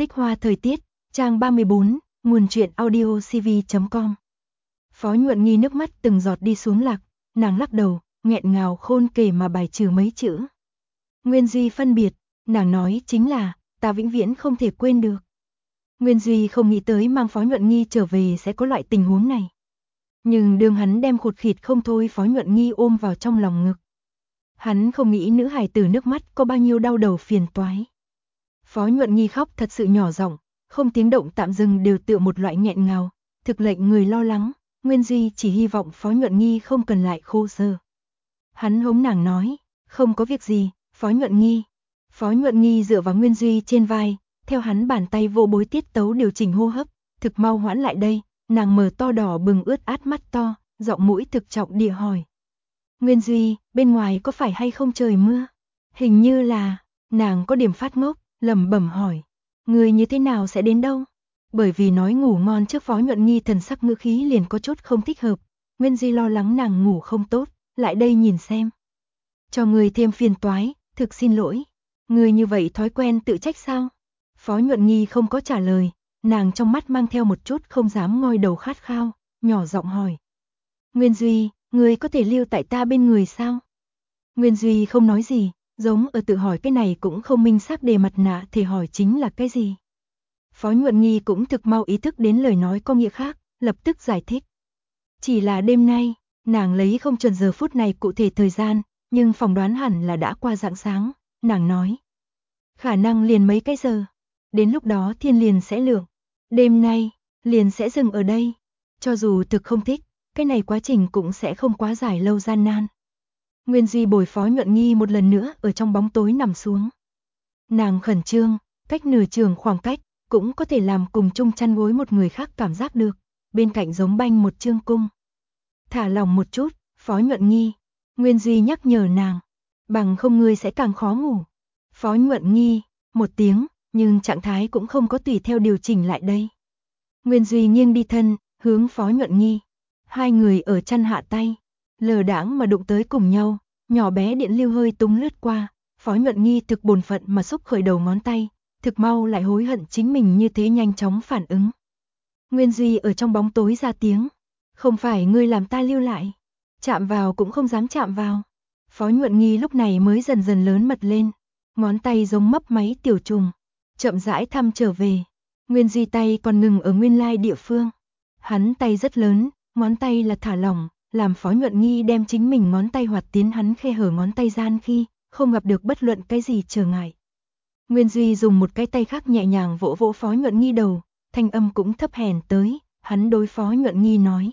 Tích hoa thời tiết, trang 34, nguồn truyện audio cv.com. Phó Nhuận Nghi nước mắt từng giọt đi xuống lạc, nàng lắc đầu, nghẹn ngào khôn kể mà bài trừ mấy chữ. Nguyên Duy phân biệt, nàng nói chính là, ta vĩnh viễn không thể quên được. Nguyên Duy không nghĩ tới mang Phó Nhuận Nghi trở về sẽ có loại tình huống này. Nhưng đường hắn đem khụt khịt không thôi Phó Nhuận Nghi ôm vào trong lòng ngực. Hắn không nghĩ nữ hài tử nước mắt có bao nhiêu đau đầu phiền toái. Phó Nhuận Nghi khóc thật sự nhỏ giọng, không tiếng động tạm dừng đều tựa một loại nghẹn ngào, thực lệnh người lo lắng. Nguyên Duy chỉ hy vọng Phó Nhuận Nghi không cần lại khô sở. Hắn hống nàng nói, không có việc gì, Phó Nhuận Nghi. Phó Nhuận Nghi dựa vào Nguyên Duy trên vai, theo hắn bàn tay vô bối tiết tấu điều chỉnh hô hấp, thực mau hoãn lại đây, nàng mở to đỏ bừng ướt át mắt to, giọng mũi thực trọng địa hỏi. Nguyên Duy, bên ngoài có phải hay không trời mưa? Hình như là, nàng có điểm phát ngốc, lẩm bẩm hỏi. Người như thế nào sẽ đến đâu? Bởi vì nói ngủ ngon trước Phó Nhuận Nghi thần sắc ngữ khí liền có chút không thích hợp. Nguyên Duy lo lắng nàng ngủ không tốt, lại đây nhìn xem. Cho người thêm phiền toái, thực xin lỗi. Người như vậy thói quen tự trách sao? Phó Nhuận Nghi không có trả lời, nàng trong mắt mang theo một chút không dám ngoi đầu khát khao, nhỏ giọng hỏi. Nguyên Duy, người có thể lưu tại ta bên người sao? Nguyên Duy không nói gì, giống ở tự hỏi cái này cũng không minh xác đề mặt nạ thì hỏi chính là cái gì. Phó Nhuận Nghi cũng thực mau ý thức đến lời nói có nghĩa khác, lập tức giải thích. Chỉ là đêm nay, nàng lấy không chuẩn giờ phút này cụ thể thời gian, nhưng phỏng đoán hẳn là đã qua rạng sáng, nàng nói. Khả năng liền mấy cái giờ, đến lúc đó thiên liền sẽ lượng, đêm nay, liền sẽ dừng ở đây. Cho dù thực không thích, cái này quá trình cũng sẽ không quá dài lâu gian nan. Nguyên Duy bồi Phó Nhuận Nghi một lần nữa ở trong bóng tối nằm xuống. Nàng khẩn trương, cách nửa trường khoảng cách, cũng có thể làm cùng chung chăn gối một người khác cảm giác được, bên cạnh giống banh một chương cung. Thả lòng một chút, Phó Nhuận Nghi. Nguyên Duy nhắc nhở nàng, bằng không ngươi sẽ càng khó ngủ. Phó Nhuận Nghi, một tiếng, nhưng trạng thái cũng không có tùy theo điều chỉnh lại đây. Nguyên Duy nghiêng đi thân, hướng Phó Nhuận Nghi. Hai người ở chăn hạ tay, lờ đãng mà đụng tới cùng nhau, nhỏ bé điện lưu hơi túng lướt qua, Phó Nhuận Nghi thực bổn phận mà xúc khởi đầu ngón tay, thực mau lại hối hận chính mình như thế nhanh chóng phản ứng. Nguyên Duy ở trong bóng tối ra tiếng, không phải ngươi làm ta lưu lại, chạm vào cũng không dám chạm vào. Phó Nhuận Nghi lúc này mới dần dần lớn mật lên, ngón tay giống mấp máy tiểu trùng, chậm rãi thăm trở về. Nguyên Duy tay còn ngừng ở nguyên lai địa phương. Hắn tay rất lớn, ngón tay là thả lỏng, làm Phó Nhuận Nghi đem chính mình ngón tay hoạt tiến hắn khe hở ngón tay gian khi không gặp được bất luận cái gì trở ngại. Nguyên Duy dùng một cái tay khác nhẹ nhàng vỗ vỗ Phó Nhuận Nghi đầu, thanh âm cũng thấp hèn tới, hắn đối Phó Nhuận Nghi nói.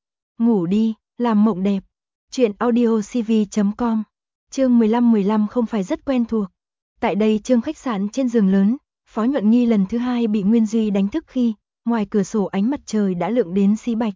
Ngủ đi, làm mộng đẹp. Chuyện audio cv.com, chương 15 không phải rất quen thuộc. Tại đây chương khách sạn trên giường lớn, Phó Nhuận Nghi lần thứ hai bị Nguyên Duy đánh thức khi, ngoài cửa sổ ánh mặt trời đã lượng đến xí bạch.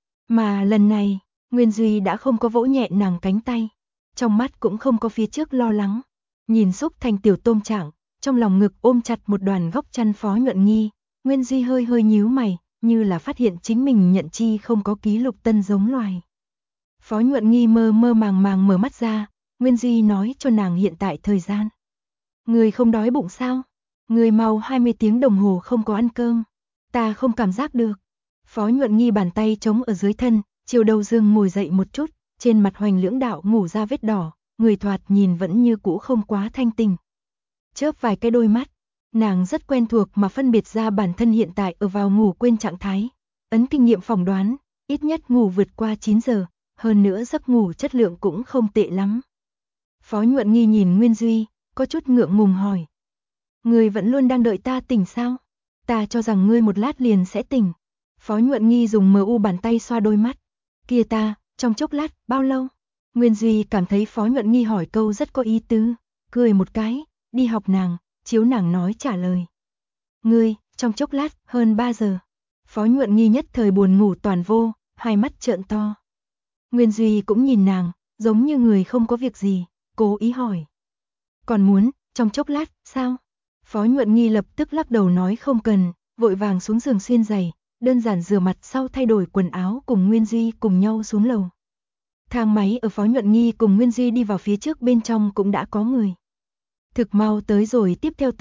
Mà lần này, Nguyên Duy đã không có vỗ nhẹ nàng cánh tay, trong mắt cũng không có phía trước lo lắng. Nhìn xúc thành tiểu tôm trạng, trong lòng ngực ôm chặt một đoàn góc chăn Phó Nhuận Nghi, Nguyên Duy hơi hơi nhíu mày, như là phát hiện chính mình nhận chi không có ký lục tân giống loài. Phó Nhuận Nghi mơ mơ màng màng mở mắt ra, Nguyên Duy nói cho nàng hiện tại thời gian. Người không đói bụng sao? Người mau 20 tiếng đồng hồ không có ăn cơm. Ta không cảm giác được. Phó Nhuận Nghi bàn tay chống ở dưới thân, chiều đầu giường ngồi dậy một chút, trên mặt hoành lưỡng đạo ngủ ra vết đỏ, người thoạt nhìn vẫn như cũ không quá thanh tình. Chớp vài cái đôi mắt, nàng rất quen thuộc mà phân biệt ra bản thân hiện tại ở vào ngủ quên trạng thái. Ấn kinh nghiệm phỏng đoán, ít nhất ngủ vượt qua 9 giờ, hơn nữa giấc ngủ chất lượng cũng không tệ lắm. Phó Nhuận Nghi nhìn Nguyên Duy, có chút ngượng ngùng hỏi. Ngươi vẫn luôn đang đợi ta tỉnh sao? Ta cho rằng ngươi một lát liền sẽ tỉnh. Phó Nhuận Nghi dùng mờ u bàn tay xoa đôi mắt. Kia ta, trong chốc lát, bao lâu? Nguyên Duy cảm thấy Phó Nhuận Nghi hỏi câu rất có ý tứ, cười một cái, đi học nàng, chiếu nàng nói trả lời. Ngươi, trong chốc lát, hơn 3 giờ. Phó Nhuận Nghi nhất thời buồn ngủ toàn vô, hai mắt trợn to. Nguyên Duy cũng nhìn nàng, giống như người không có việc gì, cố ý hỏi. Còn muốn, trong chốc lát, sao? Phó Nhuận Nghi lập tức lắc đầu nói không cần, vội vàng xuống giường xuyên giày, đơn giản rửa mặt sau thay đổi quần áo cùng Nguyên Duy cùng nhau xuống lầu. Thang máy ở Phó Nhuận Nghi cùng Nguyên Duy đi vào phía trước bên trong cũng đã có người. Thực mau tới rồi tiếp theo tầng,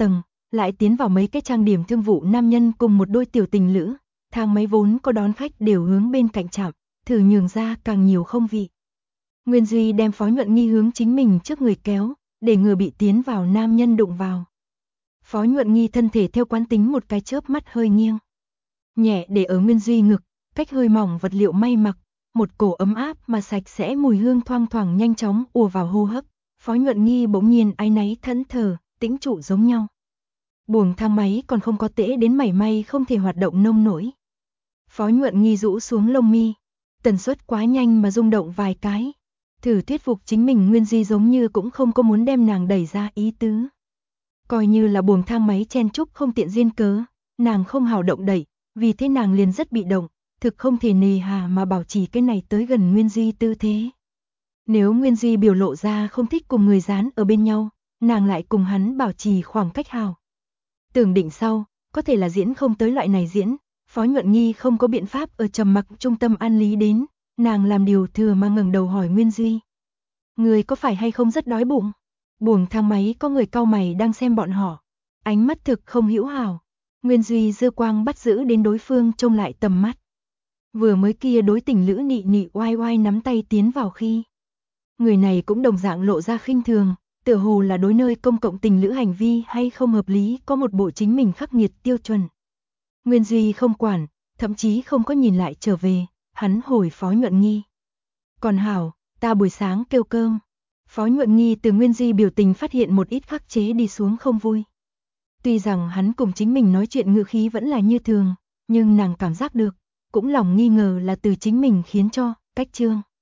lại tiến vào mấy cái trang điểm thương vụ nam nhân cùng một đôi tiểu tình lữ, thang máy vốn có đón khách đều hướng bên cạnh chạm, thử nhường ra càng nhiều không vị. Nguyên Duy đem Phó Nhuận Nghi hướng chính mình trước người kéo, để ngừa bị tiến vào nam nhân đụng vào. Phó Nhuận Nghi thân thể theo quán tính một cái chớp mắt hơi nghiêng, nhẹ để ở Nguyên Duy ngực, cách hơi mỏng vật liệu may mặc, một cổ ấm áp mà sạch sẽ mùi hương thoang thoảng nhanh chóng ùa vào hô hấp. Phó Nhuận Nghi bỗng nhiên áy náy thẫn thờ, tĩnh trụ giống nhau. Buồng thang máy còn không có tễ đến mảy may không thể hoạt động nông nổi. Phó Nhuận Nghi rũ xuống lông mi, tần suất quá nhanh mà rung động vài cái. Thử thuyết phục chính mình Nguyên Duy giống như cũng không có muốn đem nàng đẩy ra ý tứ. Coi như là buồng thang máy chen chúc không tiện duyên cớ, nàng không hào động đẩy, vì thế nàng liền rất bị động, thực không thể nề hà mà bảo trì cái này tới gần Nguyên Duy tư thế. Nếu Nguyên Duy biểu lộ ra không thích cùng người dán ở bên nhau, nàng lại cùng hắn bảo trì khoảng cách hào. Tưởng định sau, có thể là diễn không tới loại này diễn, Phó Nhuận Nghi không có biện pháp ở trầm mặc trung tâm an lý đến, nàng làm điều thừa mà ngẩng đầu hỏi Nguyên Duy. Người có phải hay không rất đói bụng? Buồng thang máy có người cau mày đang xem bọn họ, ánh mắt thực không hữu hảo. Nguyên Duy dư quang bắt giữ đến đối phương trông lại tầm mắt. Vừa mới kia đối tình lữ nị nị oai oai nắm tay tiến vào khi. Người này cũng đồng dạng lộ ra khinh thường, tựa hồ là đối nơi công cộng tình lữ hành vi hay không hợp lý có một bộ chính mình khắc nghiệt tiêu chuẩn. Nguyên Duy không quản, thậm chí không có nhìn lại trở về, hắn hồi Phó Nhuận Nghi. Còn hảo, ta buổi sáng kêu cơm. Phó Nhuận Nghi từ Nguyên Duy biểu tình phát hiện một ít khắc chế đi xuống không vui. Tuy rằng hắn cùng chính mình nói chuyện ngữ khí vẫn là như thường, nhưng nàng cảm giác được, cũng lòng nghi ngờ là từ chính mình khiến cho, cách trương.